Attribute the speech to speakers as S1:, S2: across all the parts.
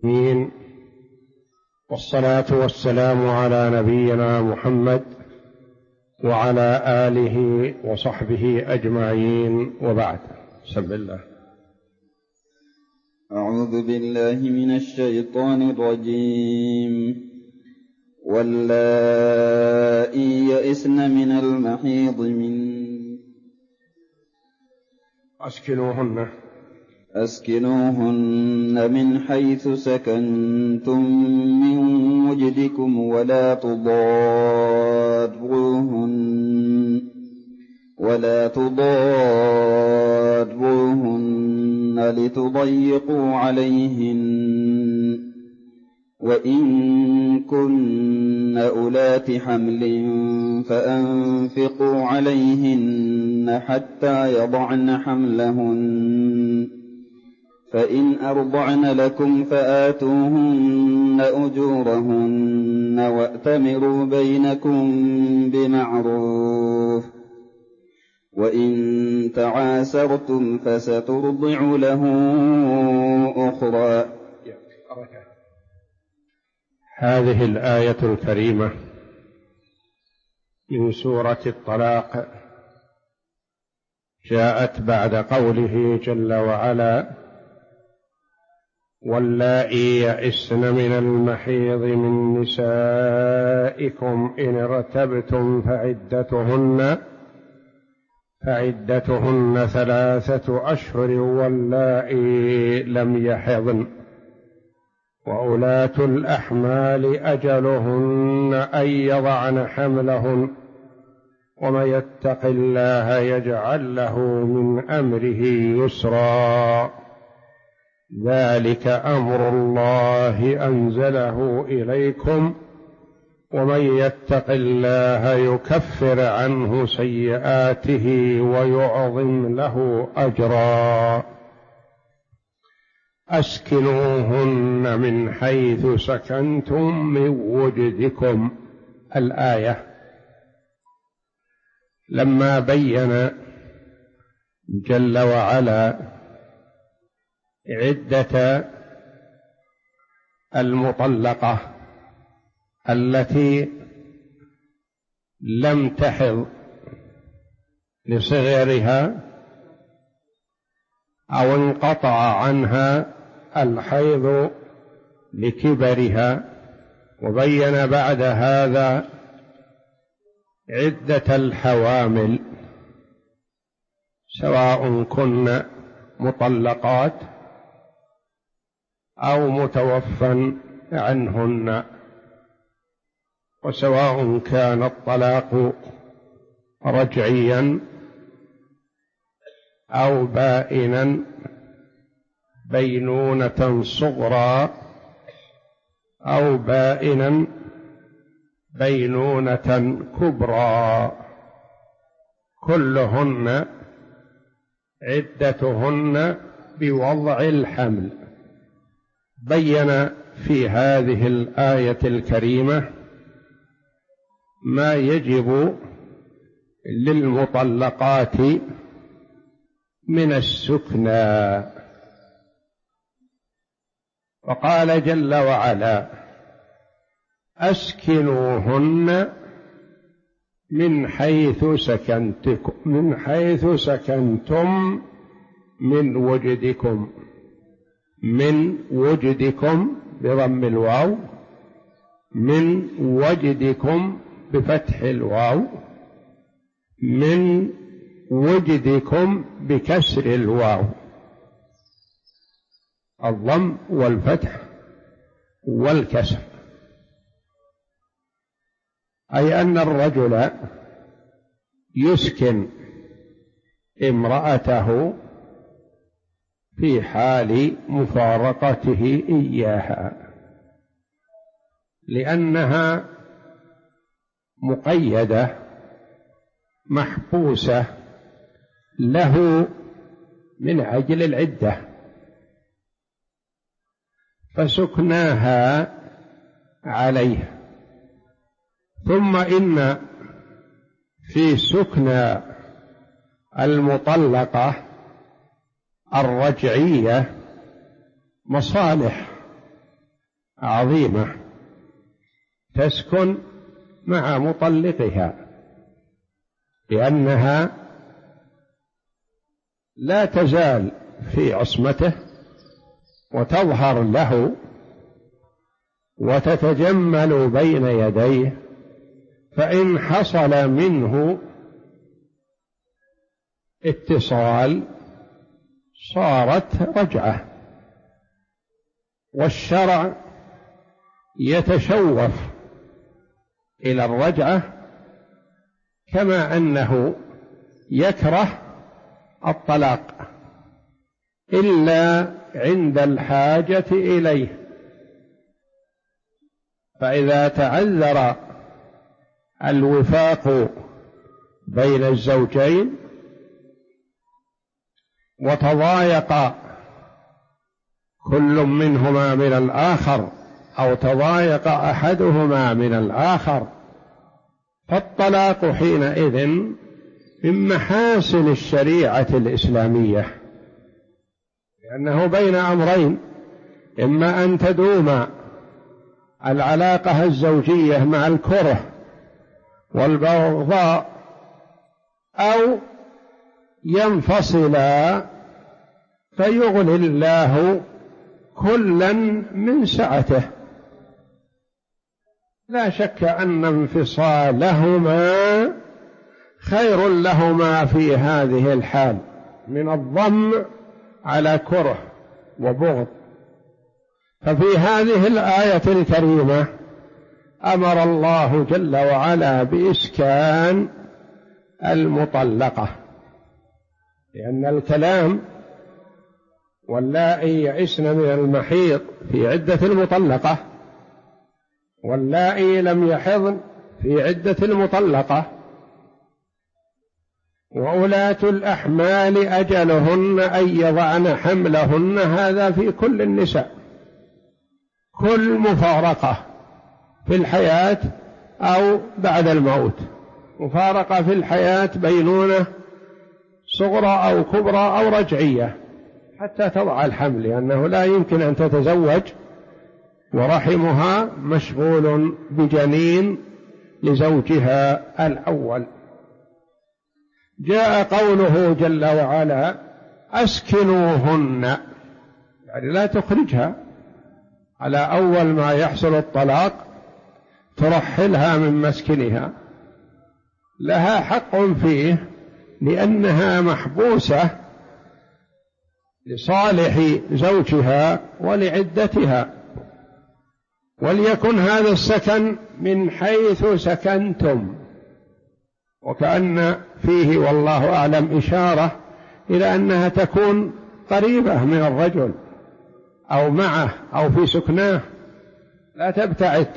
S1: آمين. والصلاة والسلام على نبينا محمد وعلى آله وصحبه أجمعين، وبعد. بسم الله.
S2: أعوذ بالله من الشيطان الرجيم. واللائي يئسن من المحيض من أسكنوهن من حيث سكنتم من وجدكم ولا تضاروهن لتضيقوا عليهن، وإن كن أولات حمل فأنفقوا عليهن حتى يضعن حملهن، فإن أرضعن لكم فآتوهن أجورهن وأتمروا بينكم بمعروف، وإن تعاسرتم فسترضع له أخرى.
S1: هذه الآية الكريمة من سورة الطلاق جاءت بعد قوله جل وعلا: واللائي يئسن من المحيض من نسائكم إن ارتبتم فعدتهن 3 أشهر واللائي لم يحضن، وأولاة الأحمال أجلهن أن يضعن حملهن، ومن يتق الله يجعل له من أمره يسرا، ذلك أمر الله أنزله إليكم، ومن يتق الله يكفر عنه سيئاته ويعظم له أجرا. أسكنوهن من حيث سكنتم من وجدكم. الآية لما بين جل وعلا عدة المطلقة التي لم تحض لصغرها أو انقطع عنها الحيض لكبرها، وبين بعد هذا عدة الحوامل سواء كن مطلقات أو متوفى عنهن، وسواء كان الطلاق رجعيا أو بائنا بينونة صغرى أو بائنا بينونة كبرى، كلهن عدتهن بوضع الحمل. بين في هذه الآية الكريمة ما يجب للمطلقات من السكنى، وقال جل وعلا: أسكنوهن من حيث سكنتم من وجدكم. من وجدكم بضم الواو، من وجدكم بفتح الواو، من وجدكم بكسر الواو، الضم والفتح والكسر، أي أن الرجل يسكن امرأته في حال مفارقته إياها، لأنها مقيدة محبوسة له من أجل العدة، فسكناها عليه. ثم إن في سكن المطلقة الرجعية مصالح عظيمة تسكن مع مطلقها، لأنها لا تزال في عصمته وتظهر له وتتجمل بين يديه، فإن حصل منه اتصال صارت رجعة. والشرع يتشوف إلى الرجعة كما أنه يكره الطلاق إلا عند الحاجة إليه، فإذا تعذر الوفاق بين الزوجين وتضايق كل منهما من الآخر أو تضايق أحدهما من الآخر، فالطلاق حينئذ من محاسن الشريعة الإسلامية، لأنه بين أمرين: إما أن تدوم العلاقة الزوجية مع الكره والبغضاء، أو ينفصلا فيغني الله كلا من سعته. لا شك أن انفصالهما خير لهما في هذه الحال من الضم على كره وبغض. ففي هذه الآية الكريمة أمر الله جل وعلا بإسكان المطلقة، لأن الكلام واللائي يئسن من المحيض في عدة المطلقة، واللائي لم يحضن في عدة المطلقة، وأولاة الأحمال أجلهن أن يضعن حملهن، هذا في كل النساء. كل مفارقة في الحياة أو بعد الموت، مفارقة في الحياة بينونة صغرى أو كبرى أو رجعية حتى تضع الحمل، لأنه لا يمكن أن تتزوج ورحمها مشغول بجنين لزوجها الأول. جاء قوله جل وعلا: أسكنوهن، يعني لا تخرجها على أول ما يحصل الطلاق ترحلها من مسكنها، لها حق فيه لأنها محبوسة لصالح زوجها ولعدتها. وليكن هذا السكن من حيث سكنتم، وكأن فيه والله أعلم إشارة إلى أنها تكون قريبة من الرجل أو معه أو في سكناه، لا تبتعد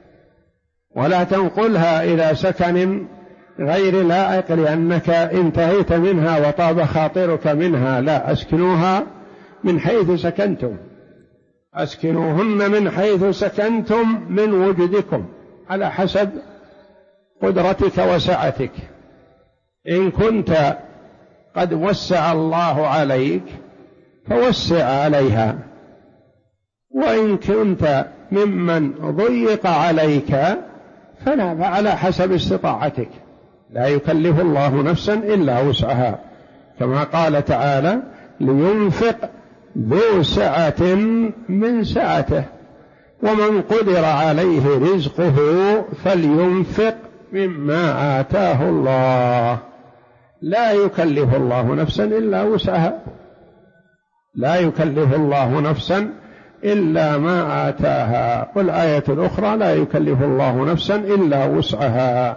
S1: ولا تنقلها إلى سكن غير لائق لأنك انتهيت منها وطاب خاطرك منها. لا، أسكنوها من حيث سكنتم، أسكنوهن من حيث سكنتم من وجدكم على حسب قدرتك وسعتك. إن كنت قد وسع الله عليك فوسع عليها، وإن كنت ممن ضيق عليك فلا، فعلى حسب استطاعتك، لا يكلف الله نفسا إلا وسعها، كما قال تعالى: لينفق ذو سعة من سعته ومن قدر عليه رزقه فلينفق مما آتاه الله. لا يكلف الله نفسا إلا وسعها، لا يكلف الله نفسا إلا ما آتاها. والآية الأخرى: لا يكلف الله نفسا إلا وسعها.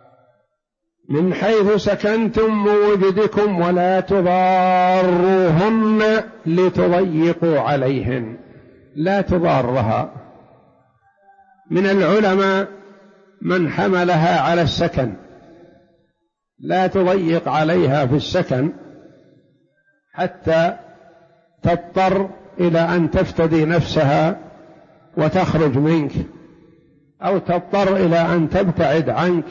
S1: من حيث سكنتم من وجدكم ولا تضاروهن لتضيقوا عليهن، لا تضارها. من العلماء من حملها على السكن، لا تضيق عليها في السكن حتى تضطر إلى أن تفتدي نفسها وتخرج منك، أو تضطر إلى أن تبتعد عنك،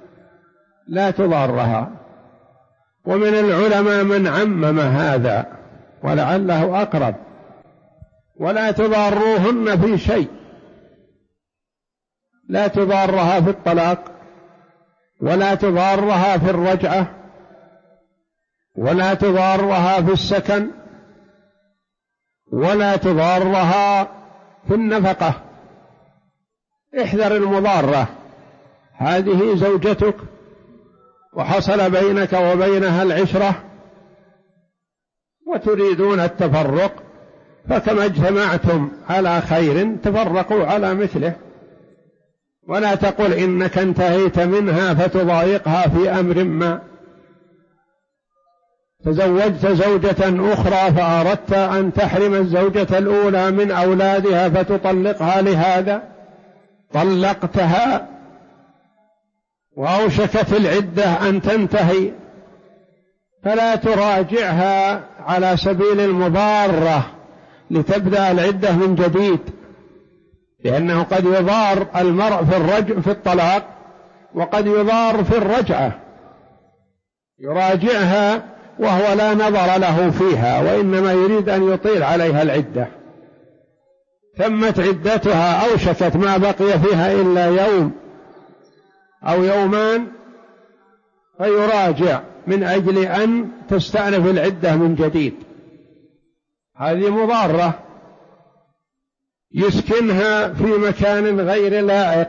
S1: لا تضارها. ومن العلماء من عمم هذا ولعله أقرب: ولا تضاروهن في شيء، لا تضارها في الطلاق، ولا تضارها في الرجعة، ولا تضارها في السكن، ولا تضارها في النفقة. احذر المضارة. هذه زوجتك وحصل بينك وبينها العشرة وتريدون التفرق، فكما اجتمعتم على خير تفرقوا على مثله. ولا تقل إنك انتهيت منها فتضايقها في أمر ما. تزوجت زوجة أخرى فأردت أن تحرم الزوجة الأولى من أولادها فتطلقها لهذا، طلقتها وأوشكت العدة أن تنتهي، فلا تراجعها على سبيل المضارة لتبدأ العدة من جديد، لأنه قد يضار المرء في الطلاق، وقد يضار في الرجعة. يراجعها وهو لا نظر له فيها، وإنما يريد أن يطيل عليها العدة. تمت عدتها، أوشكت ما بقي فيها إلا يوم أو يومان، فيراجع من أجل أن تستأنف العدة من جديد. هذه مضارة. يسكنها في مكان غير لائق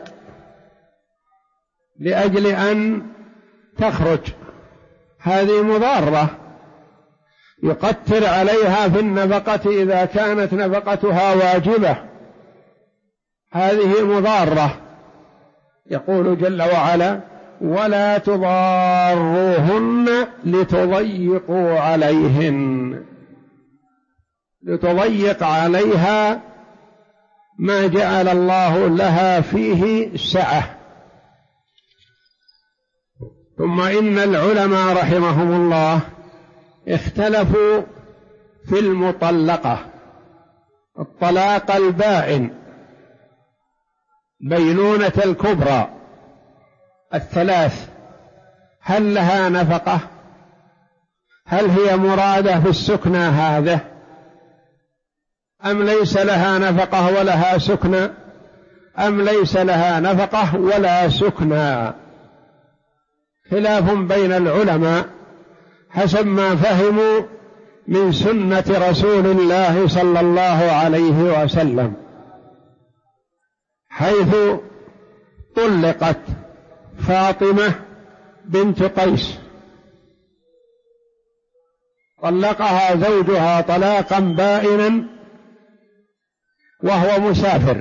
S1: لأجل أن تخرج، هذه مضارة. يقتر عليها في النفقة إذا كانت نفقتها واجبة، هذه مضارة. يقول جل وعلا: ولا تضاروهن لتضيقوا عليهن، لتضيق عليها ما جعل الله لها فيه سعة. ثم إن العلماء رحمهم الله اختلفوا في المطلقة، الطلاق البائن، بينونة الكبرى الثلاث، هل لها نفقة؟ هل هي مرادة في السكنى هذا، أم ليس لها نفقة ولها سكنى، أم ليس لها نفقة ولا سكنى؟ خلاف بين العلماء حسب ما فهموا من سنة رسول الله صلى الله عليه وسلم، حيث طلقت فاطمة بنت قيس، طلقها زوجها طلاقا بائنا وهو مسافر،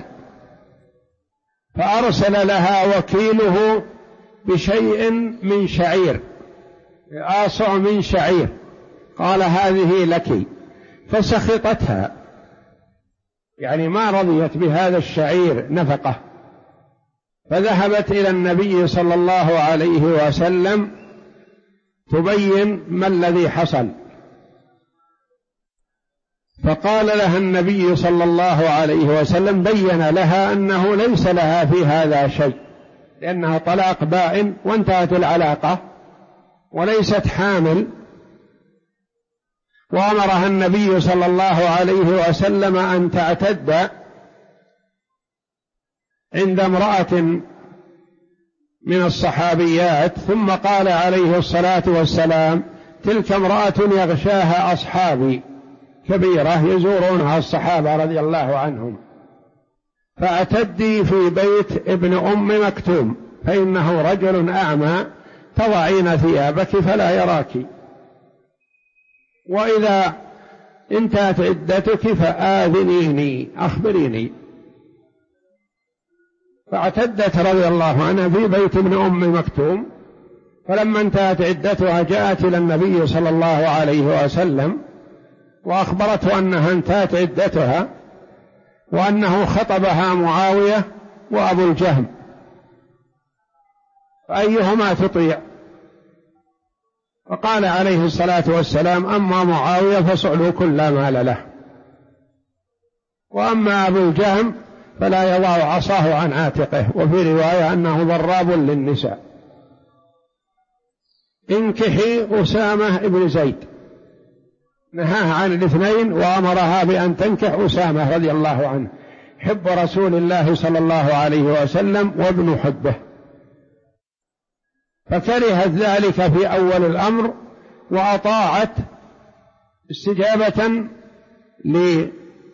S1: فأرسل لها وكيله بشيء من شعير، آصع من شعير، قال: هذه لك، فسخطتها، يعني ما رضيت بهذا الشعير نفقة، فذهبت إلى النبي صلى الله عليه وسلم تبين ما الذي حصل، فقال لها النبي صلى الله عليه وسلم، بين لها أنه ليس لها في هذا شيء، لأنها طلاق بائن وانتهت العلاقة وليست حامل، وأمرها النبي صلى الله عليه وسلم أن تعتد عند امرأة من الصحابيات، ثم قال عليه الصلاة والسلام: تلك امرأة يغشاها أصحابي، كبيرة يزورونها الصحابة رضي الله عنهم، فاعتدي في بيت ابن أم مكتوم، فإنه رجل أعمى، تضعين ثيابك فلا يراك، وإذا انتهت عدتك فآذنيني، أخبريني. فاعتدت رضي الله عنها في بيت ابن أم مكتوم، فلما انتهت عدتها جاءت إلى النبي صلى الله عليه وسلم وأخبرته أنها انتهت عدتها، وأنه خطبها معاوية وأبو الجهم، فأيهما تطيع؟ فقال عليه الصلاة والسلام: أما معاوية فصعلوك لا مال له، وأما أبو الجهم فلا يضع عصاه عن عاتقه، وفي رواية أنه ضراب للنساء. انكحي أسامة ابن زيد، نهاها عن الاثنين وأمرها بأن تنكح أسامة رضي الله عنه، حب رسول الله صلى الله عليه وسلم وابن حبه، فكرهت ذلك في أول الأمر وأطاعت استجابة لأمر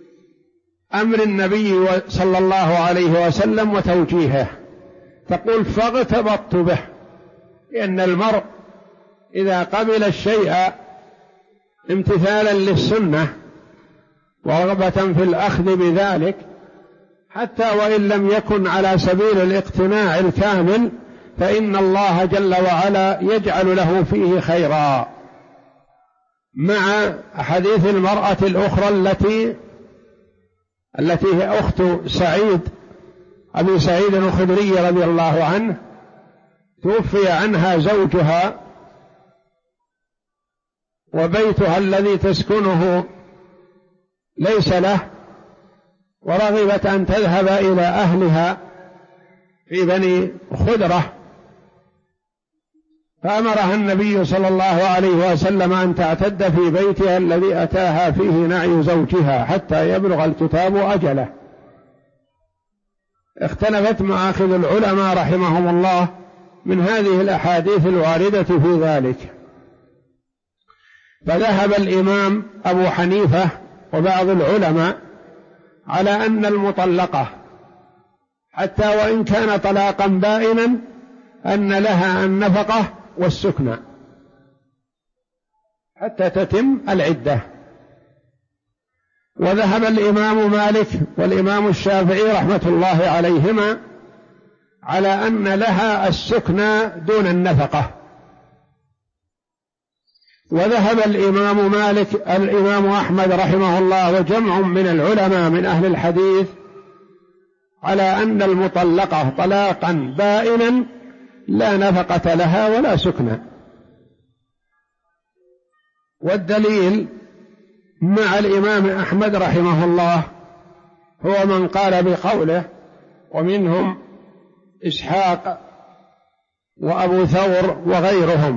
S1: النبي صلى الله عليه وسلم وتوجيهه. تقول فاغتبطت به، لأن المرء إذا قبل الشيء امتثالا للسنة ورغبة في الأخذ بذلك حتى وإن لم يكن على سبيل الاقتناع الكامل، فإن الله جل وعلا يجعل له فيه خيرا. مع حديث المرأة الأخرى التي هي أخت سعيد أبي سعيد الخدري رضي الله عنه، توفي عنها زوجها وبيتها الذي تسكنه ليس له، ورغبت أن تذهب إلى أهلها في بني خدرة، فأمرها النبي صلى الله عليه وسلم أن تعتد في بيتها الذي أتاها فيه نعي زوجها حتى يبلغ الكتاب أجله. اختلفت مآخذ العلماء رحمهم الله من هذه الأحاديث الواردة في ذلك، فذهب الإمام أبو حنيفة وبعض العلماء على أن المطلقة حتى وإن كان طلاقا بائنا أن لها النفقة والسكنى حتى تتم العدة. وذهب الإمام مالك والإمام الشافعي رحمة الله عليهما على أن لها السكنى دون النفقة. وذهب الإمام مالك الإمام أحمد رحمه الله وجمع من العلماء من أهل الحديث على أن المطلقة طلاقا بائنا لا نفقة لها ولا سكنى. والدليل مع الإمام أحمد رحمه الله هو من قال بقوله، ومنهم إسحاق وأبو ثور وغيرهم،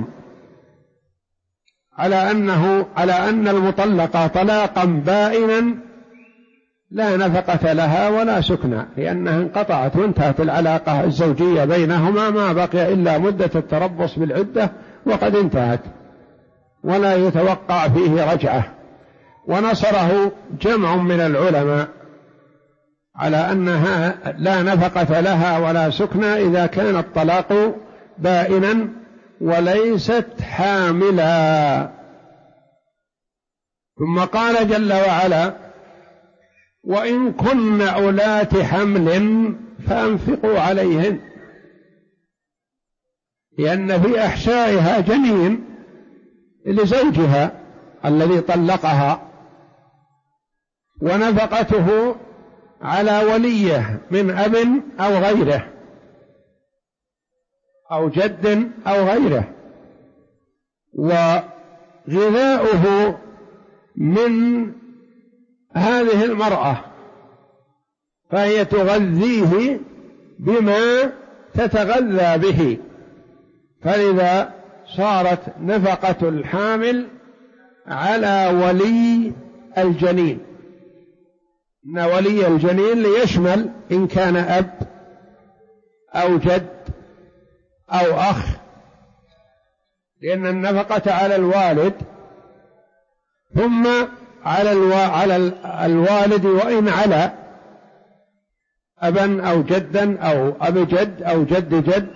S1: على أن المطلقة طلاقا بائنا لا نفقة لها ولا سكنى، لأنها انقطعت وانتهت العلاقة الزوجية بينهما، ما بقي إلا مدة التربص بالعدة وقد انتهت ولا يتوقع فيه رجعة. ونصره جمع من العلماء على أنها لا نفقة لها ولا سكنى إذا كان الطلاق بائنا وليست حاملا. ثم قال جل وعلا: وإن كن أولات حمل فأنفقوا عليهن، لأن في أحشائها جنين لزوجها الذي طلقها، ونفقته على وليه من أب أو غيره أو جد أو غيره، وغذاؤه من هذه المرأة، فهي تغذيه بما تتغذى به، فلذا صارت نفقة الحامل على ولي الجنين، إن ولي الجنين ليشمل إن كان أب أو جد أو أخ، لأن النفقة على الوالد ثم على الوالد وإن على أبا أو جدا أو أب جد أو جد جد،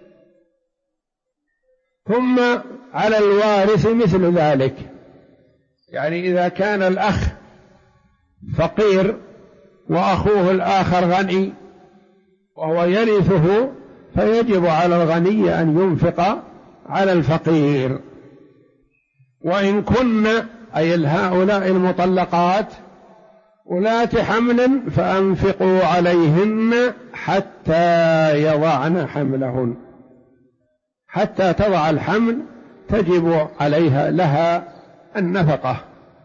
S1: ثم على الوارث مثل ذلك. يعني إذا كان الأخ فقير وأخوه الآخر غني وهو يرثه، فيجب على الغني أن ينفق على الفقير. وإن كن أي هؤلاء المطلقات أولات حمل فأنفقوا عليهن حتى يضعن حملهن، حتى تضع الحمل تجب عليها لها النفقة.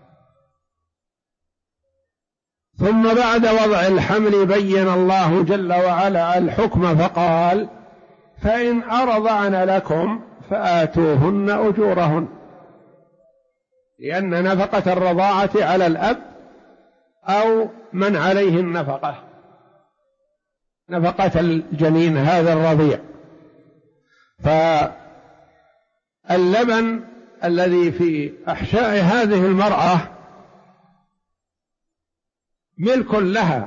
S1: ثم بعد وضع الحمل بين الله جل وعلا الحكم فقال: فإن أرضعن لكم فآتوهن أجورهن، لأن نفقة الرضاعة على الأب أو من عليه النفقة، نفقة الجنين هذا الرضيع. فاللبن الذي في أحشاء هذه المرأة ملك لها،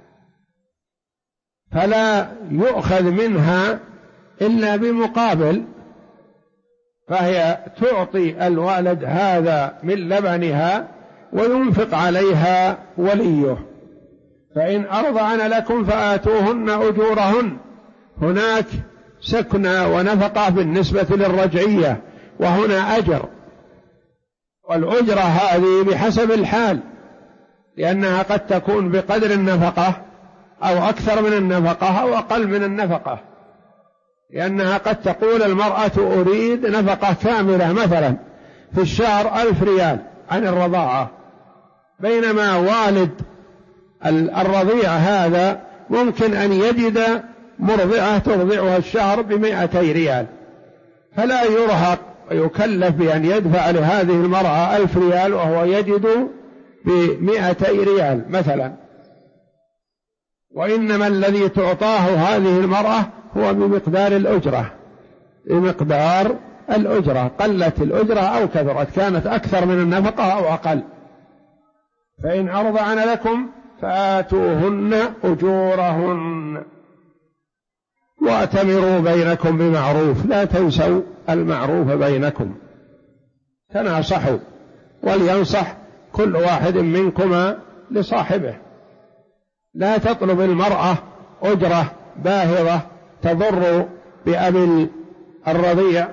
S1: فلا يؤخذ منها إلا بمقابل، فهي تعطي الولد هذا من لبنها وينفق عليها وليه. فإن أرضعن لكم فآتوهن أجورهن، هناك سكنى ونفقة بالنسبة للرجعية، وهنا أجر، والأجرة هذه بحسب الحال، لأنها قد تكون بقدر النفقة أو أكثر من النفقة أو أقل من النفقة، لأنها قد تقول المرأة أريد نفقة كاملة مثلا في الشهر 1000 ريال عن الرضاعة، بينما والد الرضيع هذا ممكن أن يجد مرضعة ترضعها الشهر ب200 ريال، فلا يرهق ويكلف بأن يدفع لهذه المرأة 1000 ريال وهو يجد ب200 ريال مثلا، وإنما الذي تعطاه هذه المرأة هو بمقدار الأجرة، بمقدار الأجرة، قلت الأجرة أو كثرت، كانت أكثر من النفقة أو أقل. فإن أرضعن لكم فآتوهن أجورهن وأتمروا بينكم بمعروف، لا تنسوا المعروف بينكم، تناصحوا، ولينصح كل واحد منكما لصاحبه. لا تطلب المرأة أجرة باهظة تضر بأبي الرضيع،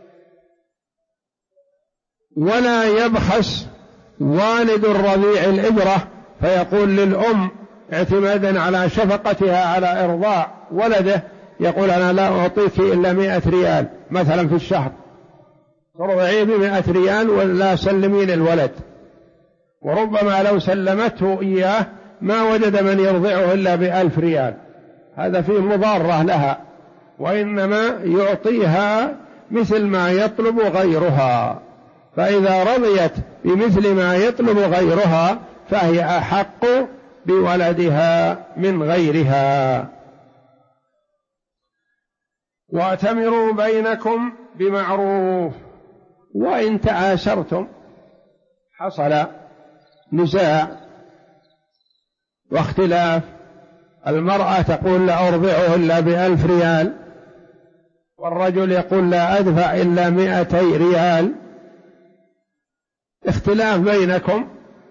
S1: ولا يبخس والد الرضيع الإجرة فيقول للأم اعتمادا على شفقتها على إرضاع ولده، يقول أنا لا أعطيك إلا 100 ريال مثلا في الشهر، ترضعيه ب100 ريال ولا سلمين الولد، وربما لو سلمته إياه ما وجد من يرضعه إلا ب1000 ريال، هذا فيه مضارة لها، وإنما يعطيها مثل ما يطلب غيرها، فإذا رضيت بمثل ما يطلب غيرها فهي أحق بولدها من غيرها. وأتمروا بينكم بمعروف. وإن تعاسرتم، حصل نزاع واختلاف، المرأة تقول لا أرضعه إلا ب1000 ريال، والرجل يقول لا أدفع إلا 200 ريال، اختلاف بينكم،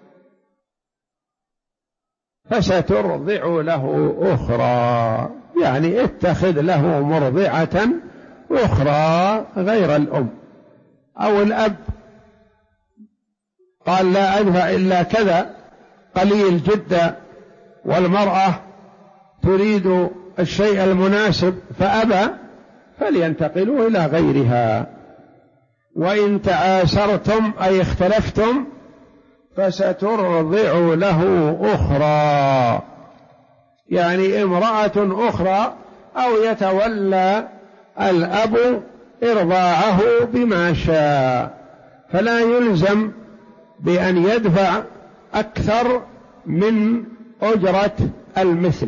S1: فسترضع له أخرى، يعني اتخذ له مرضعة أخرى غير الأم. أو الأب قال لا أدفع إلا كذا قليل جدا، والمرأة تريد الشيء المناسب فأبى، فلينتقلوا إلى غيرها. وإن تعاسرتم أي اختلفتم فسترضع له أخرى، يعني امرأة أخرى، أو يتولى الأب إرضاعه بما شاء، فلا يلزم بأن يدفع أكثر من أجرة المثل،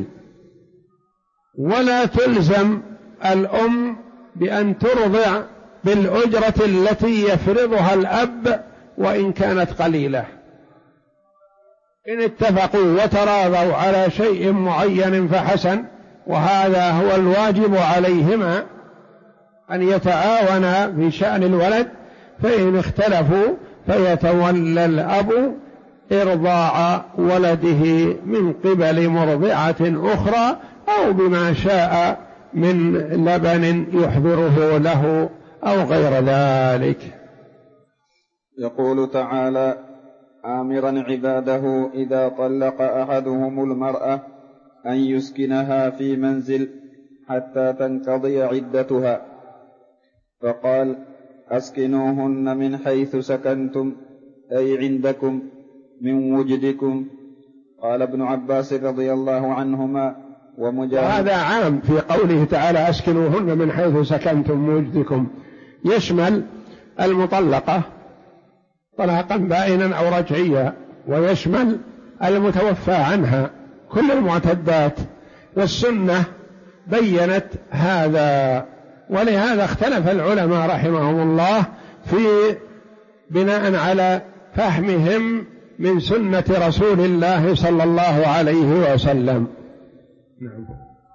S1: ولا تلزم الأم بأن ترضع بالأجرة التي يفرضها الأب وإن كانت قليلة. إن اتفقوا وتراضوا على شيء معين فحسن، وهذا هو الواجب عليهما أن يتعاونا في شأن الولد. فإن اختلفوا فيتولى الأب إرضاع ولده من قبل مرضعة أخرى أو بما شاء من لبن يحضره له أو غير ذلك.
S2: يقول تعالى: آمرا عباده إذا طلق أحدهم المرأة أن يسكنها في منزل حتى تنقضي عدتها، فقال: أسكنوهن من حيث سكنتم، أي عندكم من وجدكم. قال ابن عباس رضي الله عنهما ومجاهد.
S1: وهذا عام في قوله تعالى: أسكنوهن من حيث سكنتم من وجدكم، يشمل المطلقة طلاقا بائنا أو رجعيا، ويشمل المتوفى عنها، كل المعتدات، والسنة بينت هذا، ولهذا اختلف العلماء رحمهم الله في بناء على فهمهم من سنة رسول الله صلى الله عليه وسلم. نعم.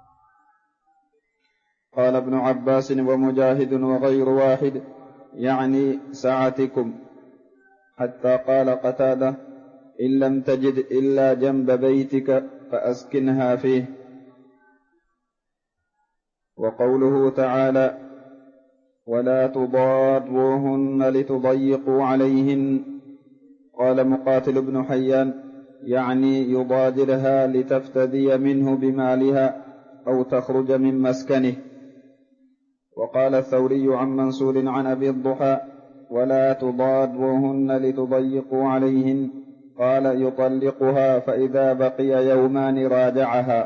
S2: قال ابن عباس ومجاهد وغير واحد يعني سعتكم، حتى قال قتادة إن لم تجد إلا جنب بيتك فأسكنها فيه. وقوله تعالى ولا تضاروهن لتضيقوا عليهن، قال مقاتل بن حيان يعني يضاجرها لتفتدي منه بمالها أو تخرج من مسكنه. وقال الثوري عن منصور عن أبي الضحى ولا تضاروهن لتضيقوا عليهن، قال يطلقها فإذا بقي يومان راجعها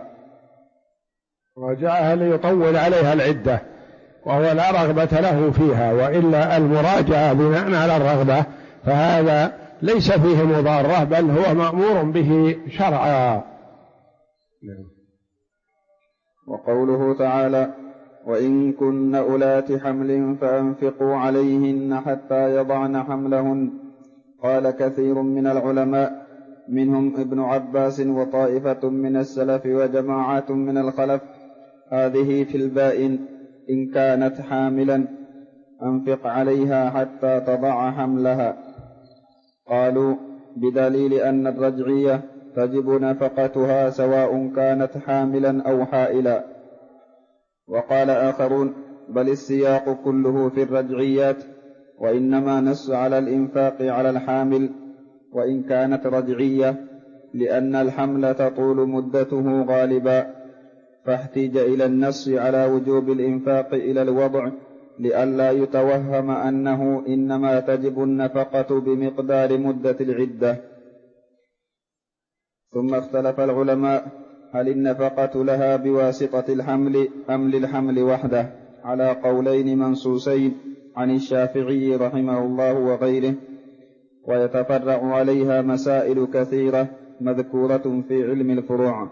S1: ليطول عليها العدة، وهو لا رغبة له فيها، وإلا المراجعة بناء على الرغبة فهذا ليس فيه مضارة، بل هو مأمور به شرعا.
S2: وقوله تعالى وإن كن أولات حمل فأنفقوا عليهن حتى يضعن حملهن، قال كثير من العلماء منهم ابن عباس وطائفة من السلف وجماعات من الخلف هذه في البائن إن كانت حاملا أنفق عليها حتى تضع حملها، قالوا بدليل أن الرجعية تجب نفقتها سواء كانت حاملا أو حائلا. وقال آخرون بل السياق كله في الرجعيات، وإنما نص على الإنفاق على الحامل وإن كانت رجعية، لأن الحمل تطول مدته غالبا، فاحتيج إلى النص على وجوب الإنفاق إلى الوضع لئلا يتوهم أنه إنما تجب النفقة بمقدار مدة العدة. ثم اختلف العلماء هل النفقة لها بواسطة الحمل أم للحمل وحده، على قولين منصوصين عن الشافعي رحمه الله وغيره، ويتفرع عليها مسائل كثيرة مذكورة في علم الفروع.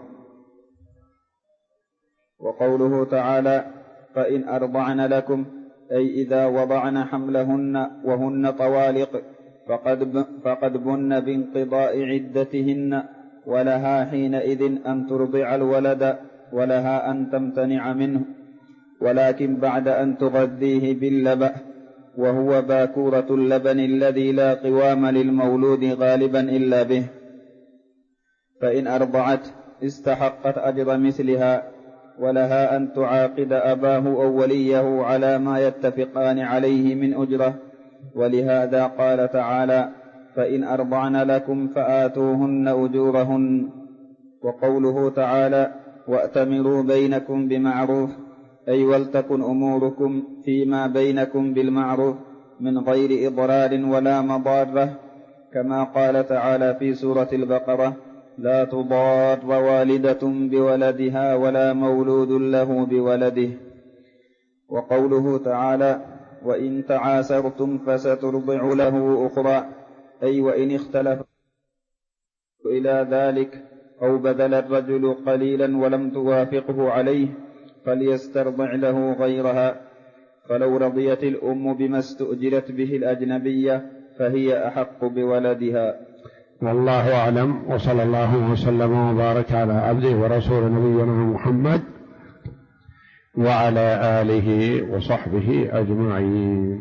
S2: وقوله تعالى فإن أرضعن لكم أي إذا وضعن حملهن وهن طوالق فقد بن بانقضاء عدتهن، ولها حينئذ أن ترضع الولد ولها أن تمتنع منه، ولكن بعد أن تغذيه باللبن، وهو باكورة اللبن الذي لا قوام للمولود غالبا إلا به. فإن أرضعت استحقت أجر مثلها، ولها أن تعاقد أباه أو وليه على ما يتفقان عليه من أجرة، ولهذا قال تعالى فإن أرضعن لكم فآتوهن أجورهن. وقوله تعالى وأتمروا بينكم بمعروف أي ولتكن أموركم فيما بينكم بالمعروف من غير إضرار ولا مضارة، كما قال تعالى في سورة البقرة لا تضار والدة بولدها ولا مولود له بولده. وقوله تعالى وإن تعاسرتم فسترضع له أخرى أي وإن اختلف إلى ذلك أو بذل الرجل قليلا ولم توافقه عليه فليسترضع له غيرها، فلو رضيت الأم بما استؤجرت به الأجنبية فهي أحق بولدها.
S1: والله أعلم، وصلى الله وسلم وبارك على عبده ورسول نبينا محمد وعلى آله وصحبه أجمعين.